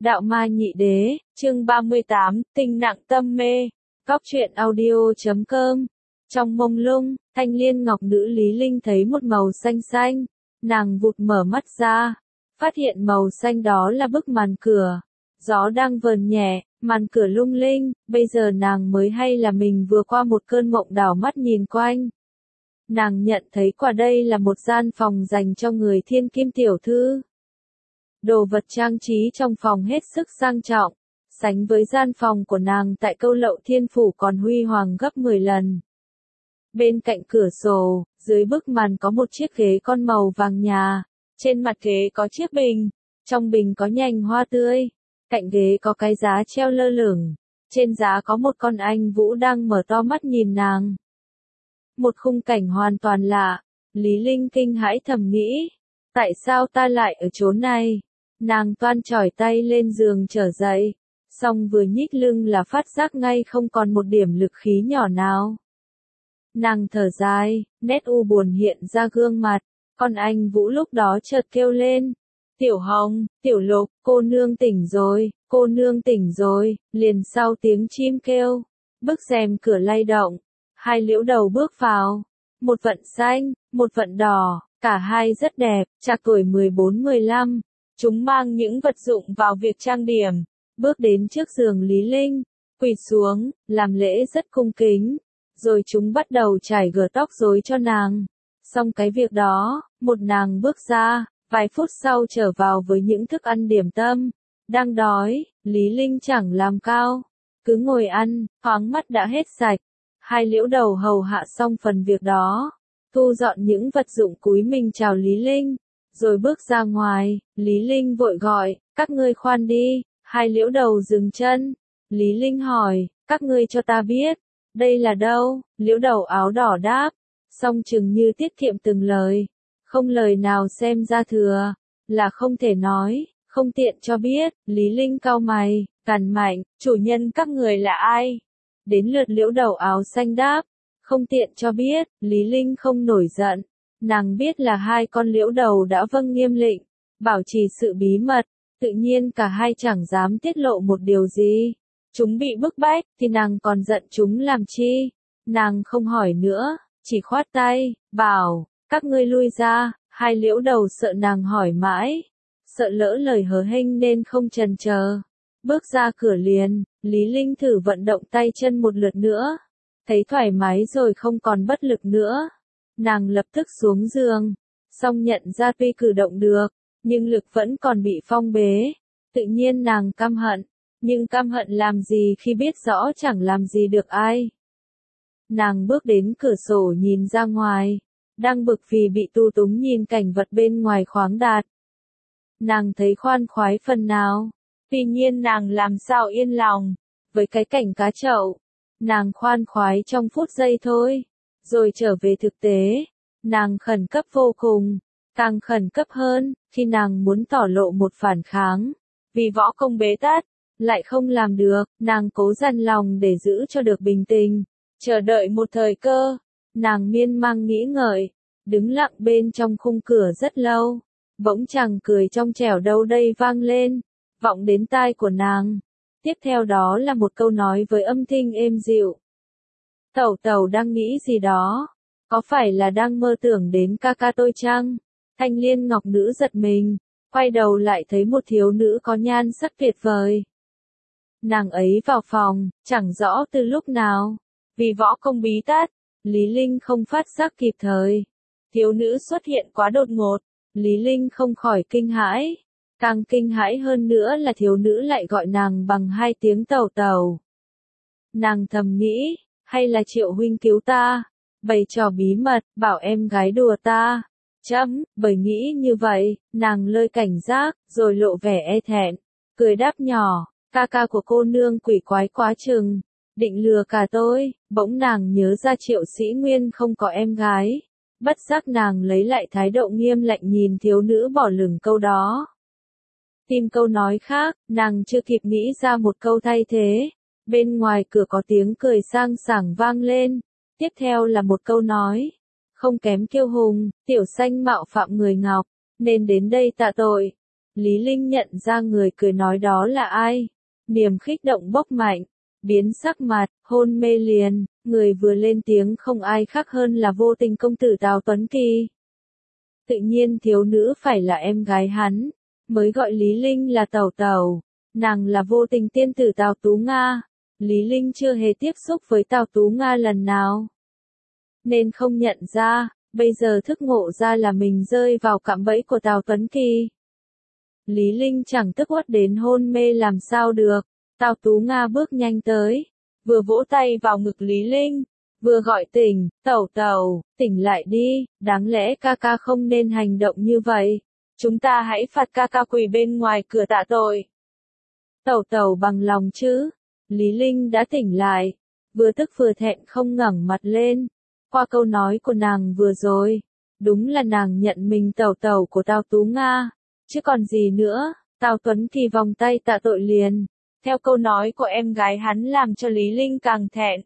Đạo Ma Nhị Đế, chương 38, tinh nặng tâm mê. Cóc truyện audio.com. Trong mông lung, thanh liên ngọc nữ Lý Linh thấy một màu xanh xanh. Nàng vụt mở mắt ra, phát hiện màu xanh đó là bức màn cửa. Gió đang vờn nhẹ, màn cửa lung linh, bây giờ nàng mới hay là mình vừa qua một cơn mộng đảo mắt nhìn quanh. Nàng nhận thấy quả đây là một gian phòng dành cho người thiên kim tiểu thư. Đồ vật trang trí trong phòng hết sức sang trọng, sánh với gian phòng của nàng tại Câu Lậu Thiên Phủ còn huy hoàng gấp 10 lần. Bên cạnh cửa sổ, dưới bức màn có một chiếc ghế con màu vàng nhà, trên mặt ghế có chiếc bình, trong bình có nhành hoa tươi, cạnh ghế có cái giá treo lơ lửng, trên giá có một con anh vũ đang mở to mắt nhìn nàng. Một khung cảnh hoàn toàn lạ, Lý Linh kinh hãi thầm nghĩ, tại sao ta lại ở chỗ này? Nàng toan chỏi tay lên giường trở dậy, xong vừa nhích lưng là phát giác ngay không còn một điểm lực khí nhỏ nào. Nàng thở dài, nét u buồn hiện ra gương mặt, con anh Vũ lúc đó chợt kêu lên. Tiểu Hồng, Tiểu Lục, cô nương tỉnh rồi, cô nương tỉnh rồi, liền sau tiếng chim kêu. Bức rèm cửa lay động, hai liễu đầu bước vào, một vận xanh, một vận đỏ, cả hai rất đẹp, trạc tuổi 14-15. Chúng mang những vật dụng vào việc trang điểm, bước đến trước giường Lý Linh, quỳ xuống, làm lễ rất cung kính, rồi chúng bắt đầu chải gờ tóc rối cho nàng. Xong cái việc đó, một nàng bước ra, vài phút sau trở vào với những thức ăn điểm tâm. Đang đói, Lý Linh chẳng làm cao, cứ ngồi ăn, thoáng mắt đã hết sạch. Hai liễu đầu hầu hạ xong phần việc đó, thu dọn những vật dụng cúi mình chào Lý Linh. Rồi bước ra ngoài, Lý Linh vội gọi, các ngươi khoan đi, hai liễu đầu dừng chân. Lý Linh hỏi, các ngươi cho ta biết, đây là đâu? Liễu đầu áo đỏ đáp, song chừng như tiết kiệm từng lời, không lời nào xem ra thừa, là không thể nói, không tiện cho biết. Lý Linh cau mày, cằn mạnh, chủ nhân các người là ai? Đến lượt liễu đầu áo xanh đáp, không tiện cho biết. Lý Linh không nổi giận. Nàng biết là hai con liễu đầu đã vâng nghiêm lệnh, bảo trì sự bí mật, tự nhiên cả hai chẳng dám tiết lộ một điều gì. Chúng bị bức bách, thì nàng còn giận chúng làm chi? Nàng không hỏi nữa, chỉ khoát tay, bảo, các ngươi lui ra. Hai liễu đầu sợ nàng hỏi mãi, sợ lỡ lời hớ hênh nên không chần chờ. Bước ra cửa liền, Lý Linh thử vận động tay chân một lượt nữa, thấy thoải mái rồi không còn bất lực nữa. Nàng lập tức xuống giường, song nhận ra tuy cử động được, nhưng lực vẫn còn bị phong bế. Tự nhiên nàng căm hận, nhưng căm hận làm gì khi biết rõ chẳng làm gì được ai. Nàng bước đến cửa sổ nhìn ra ngoài, đang bực vì bị tu túng nhìn cảnh vật bên ngoài khoáng đạt. Nàng thấy khoan khoái phần nào, tuy nhiên nàng làm sao yên lòng, với cái cảnh cá chậu, nàng khoan khoái trong phút giây thôi. Rồi trở về thực tế, nàng khẩn cấp vô cùng, càng khẩn cấp hơn, khi nàng muốn tỏ lộ một phản kháng, vì võ công bế tắc, lại không làm được, nàng cố dằn lòng để giữ cho được bình tĩnh, chờ đợi một thời cơ. Nàng miên man nghĩ ngợi, đứng lặng bên trong khung cửa rất lâu, bỗng chàng cười trong trẻo đâu đây vang lên, vọng đến tai của nàng. Tiếp theo đó là một câu nói với âm thanh êm dịu. Tẩu tẩu đang nghĩ gì đó? Có phải là đang mơ tưởng đến ca ca tôi chăng? Thanh liên ngọc nữ giật mình, quay đầu lại thấy một thiếu nữ có nhan sắc tuyệt vời. Nàng ấy vào phòng, chẳng rõ từ lúc nào, vì võ công bí tát, Lý Linh không phát giác kịp thời. Thiếu nữ xuất hiện quá đột ngột, Lý Linh không khỏi kinh hãi. Càng kinh hãi hơn nữa là thiếu nữ lại gọi nàng bằng hai tiếng tẩu tẩu. Nàng thầm nghĩ, hay là Triệu huynh cứu ta, bày trò bí mật, bảo em gái đùa ta. Bởi nghĩ như vậy, nàng lơi cảnh giác, rồi lộ vẻ e thẹn, cười đáp nhỏ, ca ca của cô nương quỷ quái quá chừng, định lừa cả tôi. Bỗng nàng nhớ ra Triệu Sĩ Nguyên không có em gái, bất giác nàng lấy lại thái độ nghiêm lạnh nhìn thiếu nữ bỏ lửng câu đó. Tìm câu nói khác, nàng chưa kịp nghĩ ra một câu thay thế. Bên ngoài cửa có tiếng cười sang sảng vang lên, tiếp theo là một câu nói, không kém kiêu hùng, tiểu xanh mạo phạm người Ngọc, nên đến đây tạ tội. Lý Linh nhận ra người cười nói đó là ai. Niềm khích động bốc mạnh, biến sắc mặt, hôn mê liền, người vừa lên tiếng không ai khác hơn là Vô Tình công tử Tào Tuấn Kỳ. Tự nhiên thiếu nữ phải là em gái hắn, mới gọi Lý Linh là tẩu tẩu, nàng là Vô Tình tiên tử Tào Tú Nga. Lý Linh chưa hề tiếp xúc với Tào Tú Nga lần nào, nên không nhận ra, bây giờ thức ngộ ra là mình rơi vào cạm bẫy của Tào Tuấn Kỳ. Lý Linh chẳng tức uất đến hôn mê làm sao được. Tào Tú Nga bước nhanh tới, vừa vỗ tay vào ngực Lý Linh, vừa gọi tỉnh, tẩu tẩu, tỉnh lại đi, đáng lẽ ca ca không nên hành động như vậy. Chúng ta hãy phạt ca ca quỳ bên ngoài cửa tạ tội. Tẩu tẩu bằng lòng chứ? Lý Linh đã tỉnh lại, vừa tức vừa thẹn không ngẩng mặt lên. Qua câu nói của nàng vừa rồi, đúng là nàng nhận mình tẩu tẩu của Tào Tú Nga, chứ còn gì nữa. Tào Tuấn Kỳ vòng tay tạ tội liền. Theo câu nói của em gái hắn làm cho Lý Linh càng thẹn.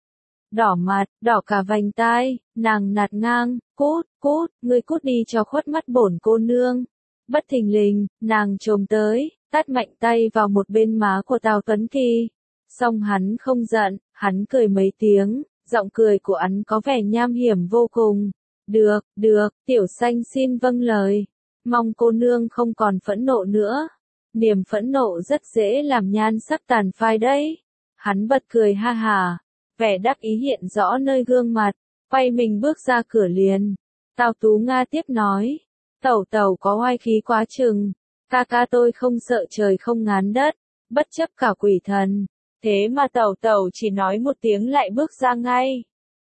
Đỏ mặt, đỏ cả vành tai, nàng nạt ngang, cút, cút, ngươi cút đi cho khuất mắt bổn cô nương. Bất thình lình, nàng chồm tới, tát mạnh tay vào một bên má của Tào Tuấn Kỳ. Song hắn không giận, hắn cười mấy tiếng, giọng cười của hắn có vẻ nham hiểm vô cùng. Được, được, tiểu xanh xin vâng lời. Mong cô nương không còn phẫn nộ nữa. Niềm phẫn nộ rất dễ làm nhan sắc tàn phai đấy. Hắn bật cười ha hà, vẻ đắc ý hiện rõ nơi gương mặt, quay mình bước ra cửa liền. Tào Tú Nga tiếp nói, tẩu tẩu có oai khí quá chừng, ca ca tôi không sợ trời không ngán đất, bất chấp cả quỷ thần, thế mà tẩu tẩu chỉ nói một tiếng lại bước ra ngay.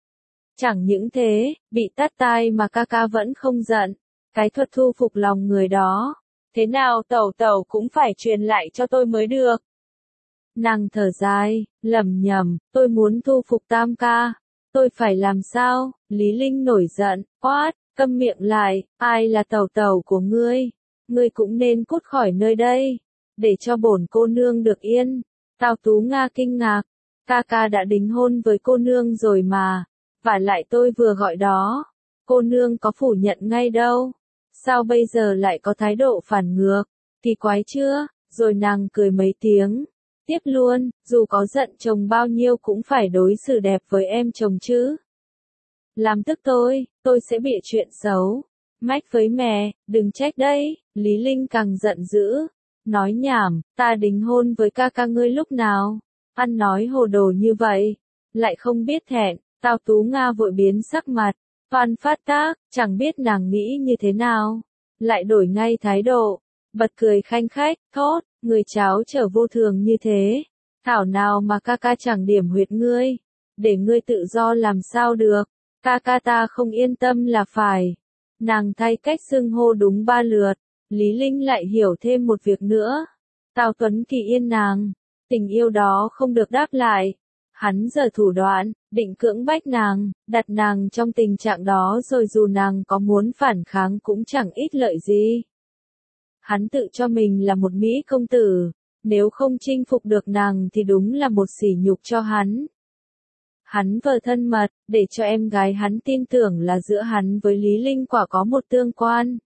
Chẳng những thế, bị tát tai mà ca ca vẫn không giận, cái thuật thu phục lòng người đó. Thế nào tẩu tẩu cũng phải truyền lại cho tôi mới được. Nàng thở dài, lẩm nhẩm, tôi muốn thu phục Tam ca. Tôi phải làm sao? Lý Linh nổi giận, quát, câm miệng lại, ai là tẩu tẩu của ngươi? Ngươi cũng nên cút khỏi nơi đây, để cho bổn cô nương được yên. Tào Tú Nga kinh ngạc, ca ca đã đính hôn với cô nương rồi mà, vả lại tôi vừa gọi đó, cô nương có phủ nhận ngay đâu. Sao bây giờ lại có thái độ phản ngược, kỳ quái chưa? Rồi nàng cười mấy tiếng, tiếp luôn, dù có giận chồng bao nhiêu cũng phải đối xử đẹp với em chồng chứ. Làm tức tôi sẽ bịa chuyện xấu. Mách với mẹ, đừng trách đấy. Lý Linh càng giận dữ, nói nhảm, ta đính hôn với ca ca ngươi lúc nào? Ăn nói hồ đồ như vậy, lại không biết thẹn. Tào Tú Nga vội biến sắc mặt, toan phát tác, chẳng biết nàng nghĩ như thế nào, lại đổi ngay thái độ, bật cười khanh khách, thốt, người cháu trở vô thường như thế, thảo nào mà ca ca chẳng điểm huyệt ngươi, để ngươi tự do làm sao được, ca ca ta không yên tâm là phải. Nàng thay cách xưng hô đúng 3 lượt, Lý Linh lại hiểu thêm một việc nữa. Tào Tuấn Kỳ yên nàng, tình yêu đó không được đáp lại. Hắn giở thủ đoạn, định cưỡng bách nàng, đặt nàng trong tình trạng đó rồi dù nàng có muốn phản kháng cũng chẳng ích lợi gì. Hắn tự cho mình là một Mỹ công tử, nếu không chinh phục được nàng thì đúng là một sỉ nhục cho hắn. Hắn vờ thân mật, để cho em gái hắn tin tưởng là giữa hắn với Lý Linh quả có một tương quan.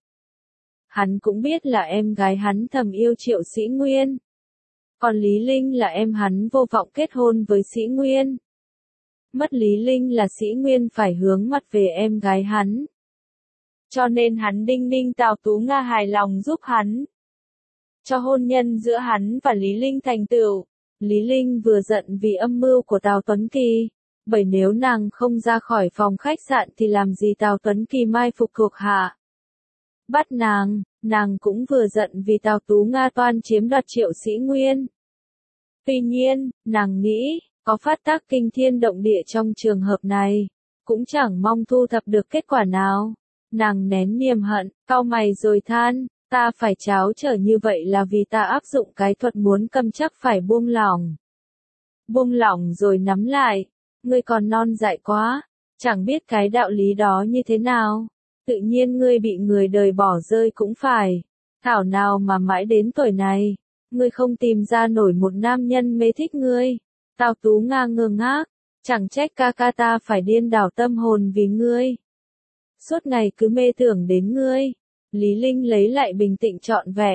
Hắn cũng biết là em gái hắn thầm yêu Triệu Sĩ Nguyên. Còn Lý Linh là em hắn vô vọng kết hôn với Sĩ Nguyên. Mất Lý Linh là Sĩ Nguyên phải hướng mặt về em gái hắn. Cho nên hắn đinh ninh Tào Tú Nga hài lòng giúp hắn. Cho hôn nhân giữa hắn và Lý Linh thành tựu. Lý Linh vừa giận vì âm mưu của Tào Tuấn Kỳ. Bởi nếu nàng không ra khỏi phòng khách sạn thì làm gì Tào Tuấn Kỳ mai phục thuộc hạ. Bắt nàng cũng vừa giận vì Tào Tú Nga toan chiếm đoạt Triệu Sĩ Nguyên. Tuy nhiên, nàng nghĩ, có phát tác kinh thiên động địa trong trường hợp này, cũng chẳng mong thu thập được kết quả nào. Nàng nén niềm hận, cau mày rồi than, ta phải tráo trở như vậy là vì ta áp dụng cái thuật muốn cầm chắc phải buông lỏng. Buông lỏng rồi nắm lại, ngươi còn non dại quá, chẳng biết cái đạo lý đó như thế nào. Tự nhiên ngươi bị người đời bỏ rơi cũng phải. Thảo nào mà mãi đến tuổi này, ngươi không tìm ra nổi một nam nhân mê thích ngươi. Tào Tú Nga ngơ ngác, chẳng trách ca ca ta phải điên đảo tâm hồn vì ngươi. Suốt ngày cứ mê tưởng đến ngươi. Lý Linh lấy lại bình tĩnh trọn vẹn,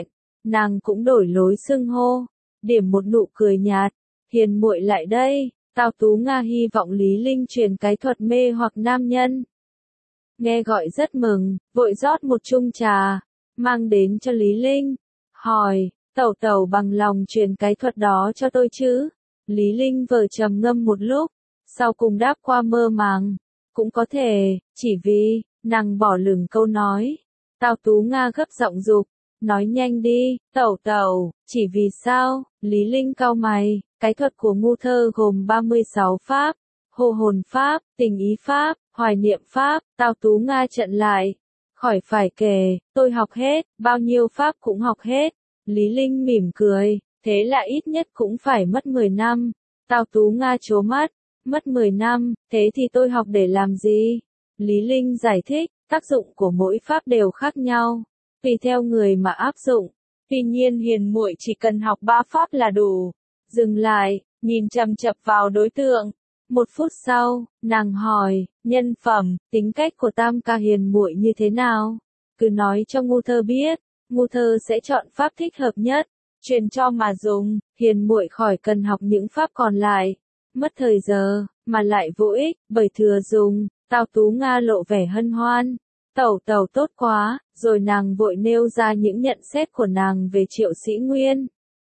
nàng cũng đổi lối xưng hô, điểm một nụ cười nhạt, hiền muội lại đây, Tào Tú Nga hy vọng Lý Linh truyền cái thuật mê hoặc nam nhân. Nghe gọi rất mừng, vội rót một chung trà, mang đến cho Lý Linh, hỏi, tẩu tẩu bằng lòng truyền cái thuật đó cho tôi chứ? Lý Linh vờ trầm ngâm một lúc, sau cùng đáp qua mơ màng, cũng có thể, chỉ vì, nàng bỏ lửng câu nói. Tào Tú Nga gấp giọng dục, nói nhanh đi, tẩu tẩu, chỉ vì sao? Lý Linh cau mày, cái thuật của ngu thơ gồm 36 pháp, hộ hồn pháp, tình ý pháp, hoài niệm pháp, Tào Tú Nga trận lại. Khỏi phải kể, tôi học hết, bao nhiêu pháp cũng học hết. Lý Linh mỉm cười, thế là ít nhất cũng phải mất 10 năm. Tào Tú Nga trố mắt, mất 10 năm, thế thì tôi học để làm gì? Lý Linh giải thích, tác dụng của mỗi pháp đều khác nhau, tùy theo người mà áp dụng. Tuy nhiên hiền muội chỉ cần học 3 pháp là đủ. Dừng lại, nhìn chằm chằm vào đối tượng. Một phút sau, nàng hỏi, nhân phẩm, tính cách của tam ca hiền muội như thế nào? Cứ nói cho ngu thơ biết, ngu thơ sẽ chọn pháp thích hợp nhất, truyền cho mà dùng, hiền muội khỏi cần học những pháp còn lại. Mất thời giờ, mà lại vô ích, bởi thừa dùng. Tào Tú Nga lộ vẻ hân hoan. Tẩu tẩu tốt quá, rồi nàng vội nêu ra những nhận xét của nàng về Triệu Sĩ Nguyên.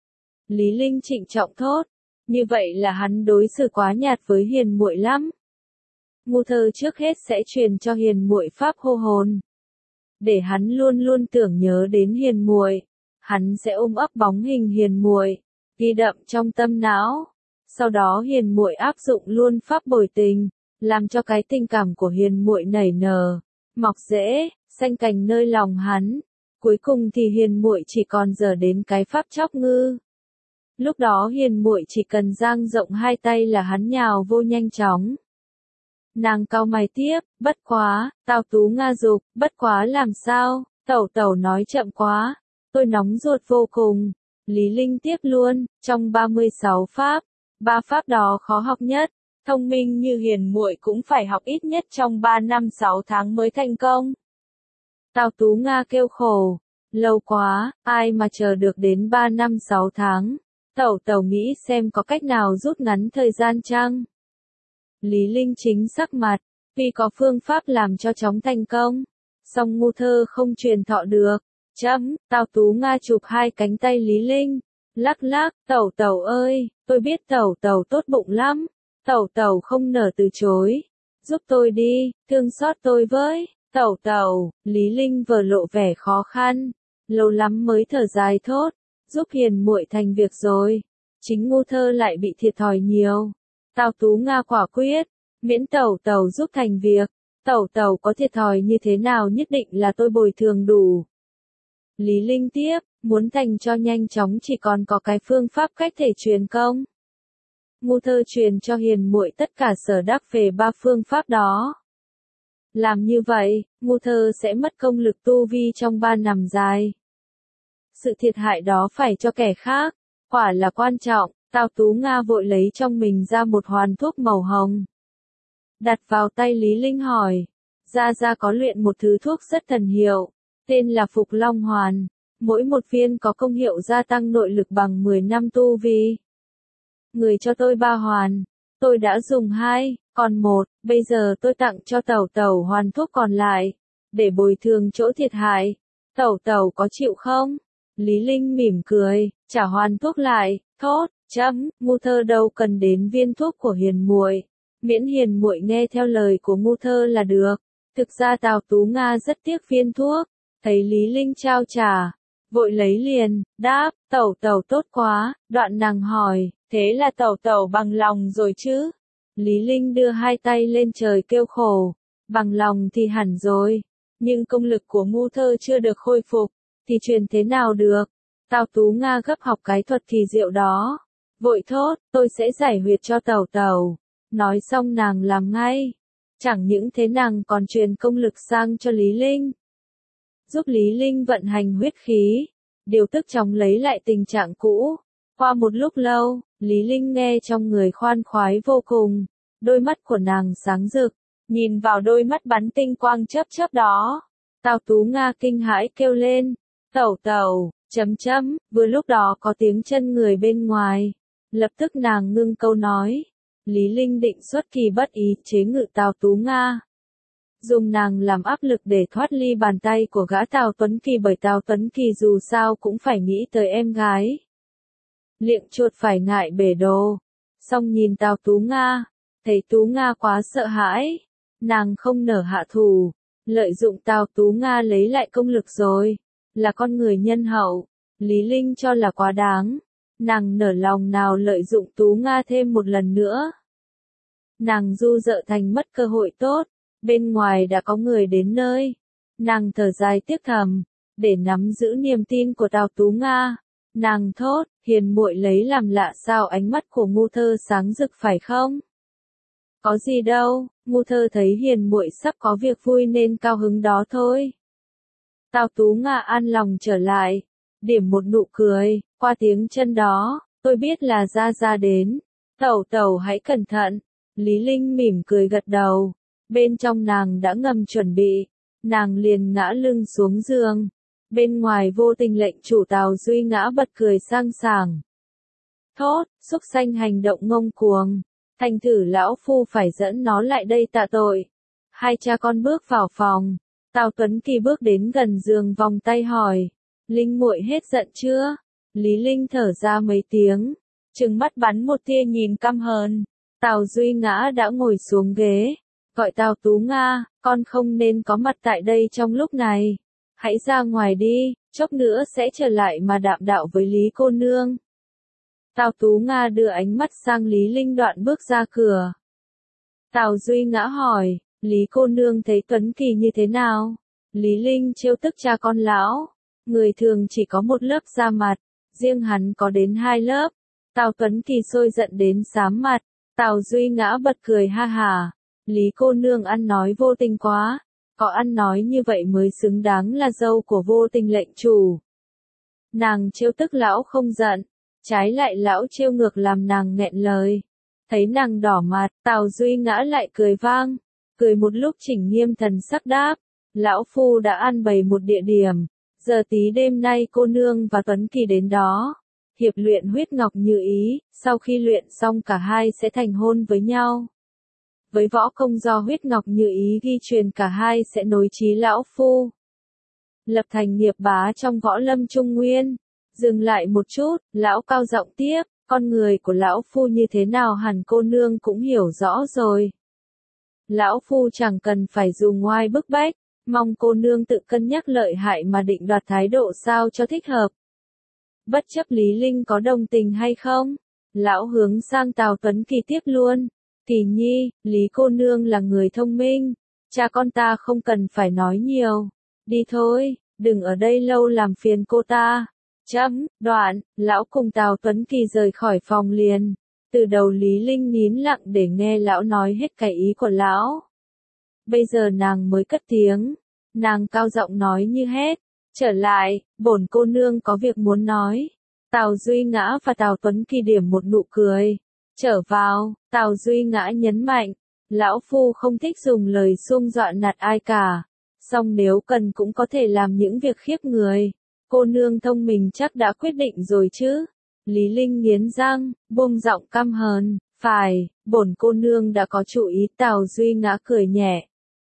Lý Linh trịnh trọng thốt, như vậy là hắn đối xử quá nhạt với hiền muội lắm. Ngu thơ trước hết sẽ truyền cho hiền muội pháp hô hồn, để hắn luôn luôn tưởng nhớ đến hiền muội. Hắn sẽ ôm ấp bóng hình hiền muội, ghi đậm trong tâm não. Sau đó hiền muội áp dụng luôn pháp bồi tình, làm cho cái tình cảm của hiền muội nảy nở, mọc rễ, xanh cành nơi lòng hắn. Cuối cùng thì hiền muội chỉ còn dở đến cái pháp chóc ngư. Lúc đó hiền muội chỉ cần dang rộng hai tay là hắn nhào vô nhanh chóng. Nàng cau mày tiếp, bất quá, Tào Tú Nga dục, bất quá làm sao? Tẩu tẩu nói chậm quá, tôi nóng ruột vô cùng. Lý Linh tiếp luôn, trong 36 pháp, 3 pháp đó khó học nhất. Thông minh như hiền muội cũng phải học ít nhất trong 3 năm 6 tháng mới thành công. Tào Tú Nga kêu khổ, lâu quá, ai mà chờ được đến 3 năm 6 tháng. Tẩu tẩu nghĩ xem có cách nào rút ngắn thời gian chăng? Lý Linh chính sắc mặt, vì có phương pháp làm cho chóng thành công, song ngu thơ không truyền thọ được. Tào Tú Nga chụp hai cánh tay Lý Linh, lắc lắc, tẩu tẩu ơi, tôi biết tẩu tẩu tốt bụng lắm, tẩu tẩu không nỡ từ chối, giúp tôi đi, thương xót tôi với, tẩu tẩu. Lý Linh vừa lộ vẻ khó khăn, lâu lắm mới thở dài thốt, giúp hiền muội thành việc rồi, chính ngu thơ lại bị thiệt thòi nhiều. Tào Tú Nga quả quyết, miễn tẩu tẩu giúp thành việc, tẩu tẩu có thiệt thòi như thế nào nhất định là tôi bồi thường đủ. Lý Linh tiếp, muốn thành cho nhanh chóng chỉ còn có cái phương pháp cách thể truyền công. Ngu thơ truyền cho hiền muội tất cả sở đắc về 3 phương pháp đó. Làm như vậy, ngu thơ sẽ mất công lực tu vi trong 3 năm dài. Sự thiệt hại đó phải cho kẻ khác, quả là quan trọng. Tào Tú Nga vội lấy trong mình ra một hoàn thuốc màu hồng, đặt vào tay Lý Linh hỏi, gia có luyện một thứ thuốc rất thần hiệu, tên là Phục Long Hoàn, mỗi một viên có công hiệu gia tăng nội lực bằng 10 năm tu vi. Người cho tôi 3 hoàn, tôi đã dùng 2, còn 1, bây giờ tôi tặng cho tẩu tẩu hoàn thuốc còn lại, để bồi thường chỗ thiệt hại. Tẩu tẩu có chịu không? Lý Linh mỉm cười, trả hoàn thuốc lại, thốt, ngu thơ đâu cần đến viên thuốc của hiền muội, miễn hiền muội nghe theo lời của ngu thơ là được. Thực ra Tào Tú Nga rất tiếc viên thuốc, thấy Lý Linh trao trả, vội lấy liền, đáp, tẩu tẩu tốt quá. Đoạn nàng hỏi, thế là tẩu tẩu bằng lòng rồi chứ? Lý Linh đưa hai tay lên trời kêu khổ, bằng lòng thì hẳn rồi, nhưng công lực của ngu thơ chưa được khôi phục, thì truyền thế nào được? Tào Tú Nga gấp học cái thuật kỳ diệu đó, vội thốt, tôi sẽ giải huyệt cho tẩu tẩu. Nói xong nàng làm ngay. Chẳng những thế nàng còn truyền công lực sang cho Lý Linh, giúp Lý Linh vận hành huyết khí, điều tức chóng lấy lại tình trạng cũ. Qua một lúc lâu, Lý Linh nghe trong người khoan khoái vô cùng, đôi mắt của nàng sáng rực, nhìn vào đôi mắt bắn tinh quang chớp chớp đó. Tào Tú Nga kinh hãi kêu lên, tẩu tẩu, Vừa lúc đó có tiếng chân người bên ngoài. Lập tức nàng ngưng câu nói. Lý Linh định xuất kỳ bất ý chế ngự Tào Tú Nga. Dùng nàng làm áp lực để thoát ly bàn tay của gã Tào Tuấn Kỳ, bởi Tào Tuấn Kỳ dù sao cũng phải nghĩ tới em gái. Liệng chuột phải ngại bể đồ. Xong nhìn Tào Tú Nga, thấy Tú Nga quá sợ hãi. Nàng không nở hạ thủ, lợi dụng Tào Tú Nga lấy lại công lực rồi. Là con người nhân hậu, Lý Linh cho là quá đáng. Nàng nở lòng nào lợi dụng Tú Nga thêm một lần nữa. Nàng ru rợ thành mất cơ hội tốt. Bên ngoài đã có người đến nơi. Nàng thở dài tiếc thầm, để nắm giữ niềm tin của Tào Tú Nga. Nàng thốt, hiền muội lấy làm lạ sao ánh mắt của ngu thơ sáng rực phải không? Có gì đâu, ngu thơ thấy hiền muội sắp có việc vui nên cao hứng đó thôi. Tào Tú Nga an lòng trở lại, điểm một nụ cười, qua tiếng chân đó, tôi biết là Gia đến. Tẩu tẩu hãy cẩn thận. Lý Linh mỉm cười gật đầu. Bên trong nàng đã ngầm chuẩn bị, nàng liền ngã lưng xuống giường. Bên ngoài vô tình lệnh chủ Tào Duy Ngã bật cười sang sảng. Thốt, xúc xanh hành động ngông cuồng. Thành thử lão phu phải dẫn nó lại đây tạ tội. Hai cha con bước vào phòng. Tào Tuấn Kỳ bước đến gần giường vòng tay hỏi. Linh muội hết giận chưa? Lý Linh thở ra mấy tiếng. Trừng mắt bắn một tia nhìn căm hờn. Tào Duy Ngã đã ngồi xuống ghế. Gọi Tào Tú Nga, con không nên có mặt tại đây trong lúc này. Hãy ra ngoài đi, chốc nữa sẽ trở lại mà đạm đạo với Lý cô nương. Tào Tú Nga đưa ánh mắt sang Lý Linh đoạn bước ra cửa. Tào Duy Ngã hỏi, Lý cô nương thấy Tuấn Kỳ như thế nào? Lý Linh trêu tức cha con lão. Người thường chỉ có một lớp da mặt, riêng hắn có đến 2 lớp. Tào Tuấn Kỳ sôi giận đến xám mặt. Tào Duy Ngã bật cười ha hả. Lý cô nương ăn nói vô tình quá. Có ăn nói như vậy mới xứng đáng là dâu của vô tình lệnh chủ. Nàng trêu tức lão không giận. Trái lại lão trêu ngược làm nàng nghẹn lời. Thấy nàng đỏ mặt, Tào Duy Ngã lại cười vang. Cười một lúc chỉnh nghiêm thần sắc đáp. Lão phu đã ăn bày một địa điểm. Giờ tí đêm nay cô nương và Tuấn Kỳ đến đó. Hiệp luyện huyết ngọc như ý, sau khi luyện xong cả hai sẽ thành hôn với nhau. Với võ công do huyết ngọc như ý ghi truyền cả hai sẽ nối chí lão phu. Lập thành nghiệp bá trong võ lâm Trung Nguyên. Dừng lại một chút, lão cao giọng tiếp, con người của lão phu như thế nào hẳn cô nương cũng hiểu rõ rồi. Lão phu chẳng cần phải dùng ngoai bức bách, mong cô nương tự cân nhắc lợi hại mà định đoạt thái độ sao cho thích hợp. Bất chấp Lý Linh có đồng tình hay không, lão hướng sang Tào Tuấn Kỳ tiếp luôn. Kỳ nhi, Lý cô nương là người thông minh, cha con ta không cần phải nói nhiều. Đi thôi, đừng ở đây lâu làm phiền cô ta. Đoạn, lão cùng Tào Tuấn Kỳ rời khỏi phòng liền. Từ đầu Lý Linh nín lặng để nghe lão nói hết cái ý của lão. Bây giờ nàng mới cất tiếng, nàng cao giọng nói như hét. Trở lại, bổn cô nương có việc muốn nói. Tào Duy Ngã và Tào Tuấn Kỳ điểm một nụ cười. Trở vào, Tào Duy Ngã nhấn mạnh. Lão phu không thích dùng lời xung dọa nạt ai cả. Song nếu cần cũng có thể làm những việc khiếp người. Cô nương thông minh chắc đã quyết định rồi chứ. Lý Linh nghiến răng, buông giọng căm hờn. Phải, bổn cô nương đã có chủ ý. Tào Duy Ngã cười nhẹ.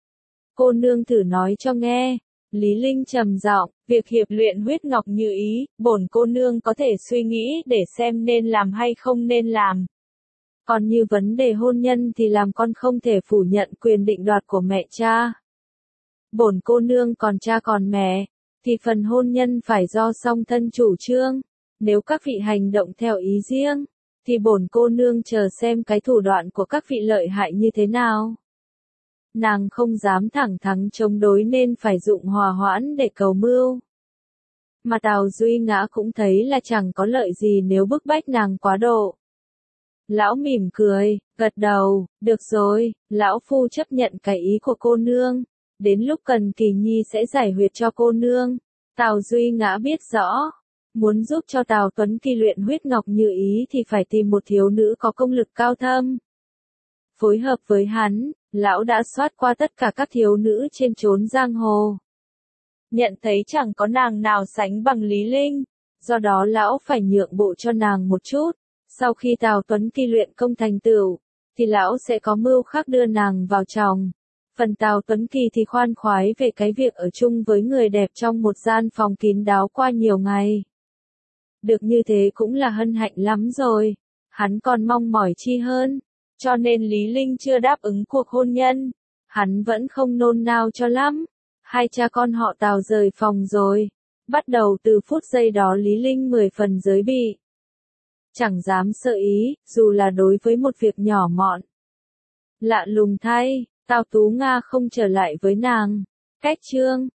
Cô nương thử nói cho nghe. Lý Linh trầm giọng, việc hiệp luyện huyết ngọc như ý, bổn cô nương có thể suy nghĩ để xem nên làm hay không nên làm. Còn như vấn đề hôn nhân thì làm con không thể phủ nhận quyền định đoạt của mẹ cha. Bổn cô nương còn cha còn mẹ, thì phần hôn nhân phải do song thân chủ trương. Nếu các vị hành động theo ý riêng, thì bổn cô nương chờ xem cái thủ đoạn của các vị lợi hại như thế nào. Nàng không dám thẳng thắn chống đối nên phải dụng hòa hoãn để cầu mưu. Mà Tào Duy Ngã cũng thấy là chẳng có lợi gì nếu bức bách nàng quá độ. Lão mỉm cười, gật đầu, được rồi, lão phu chấp nhận cái ý của cô nương. Đến lúc cần Kỳ nhi sẽ giải huyệt cho cô nương. Tào Duy Ngã biết rõ, muốn giúp cho Tào Tuấn Kỳ luyện huyết ngọc như ý thì phải tìm một thiếu nữ có công lực cao thâm. Phối hợp với hắn, lão đã soát qua tất cả các thiếu nữ trên chốn giang hồ. nhận thấy chẳng có nàng nào sánh bằng Lý Linh, do đó lão phải nhượng bộ cho nàng một chút. Sau khi Tào Tuấn Kỳ luyện công thành tựu, thì lão sẽ có mưu khác đưa nàng vào chồng. Phần Tào Tuấn Kỳ thì khoan khoái về cái việc ở chung với người đẹp trong một gian phòng kín đáo qua nhiều ngày. Được như thế cũng là hân hạnh lắm rồi, hắn còn mong mỏi chi hơn, cho nên Lý Linh chưa đáp ứng cuộc hôn nhân, hắn vẫn không nôn nao cho lắm. Hai cha con họ Tào rời phòng rồi, bắt đầu từ phút giây đó Lý Linh 10 phần giới bị. Chẳng dám sơ ý, dù là đối với một việc nhỏ mọn. Lạ lùng thay, Tào Tú Nga không trở lại với nàng. Cách chương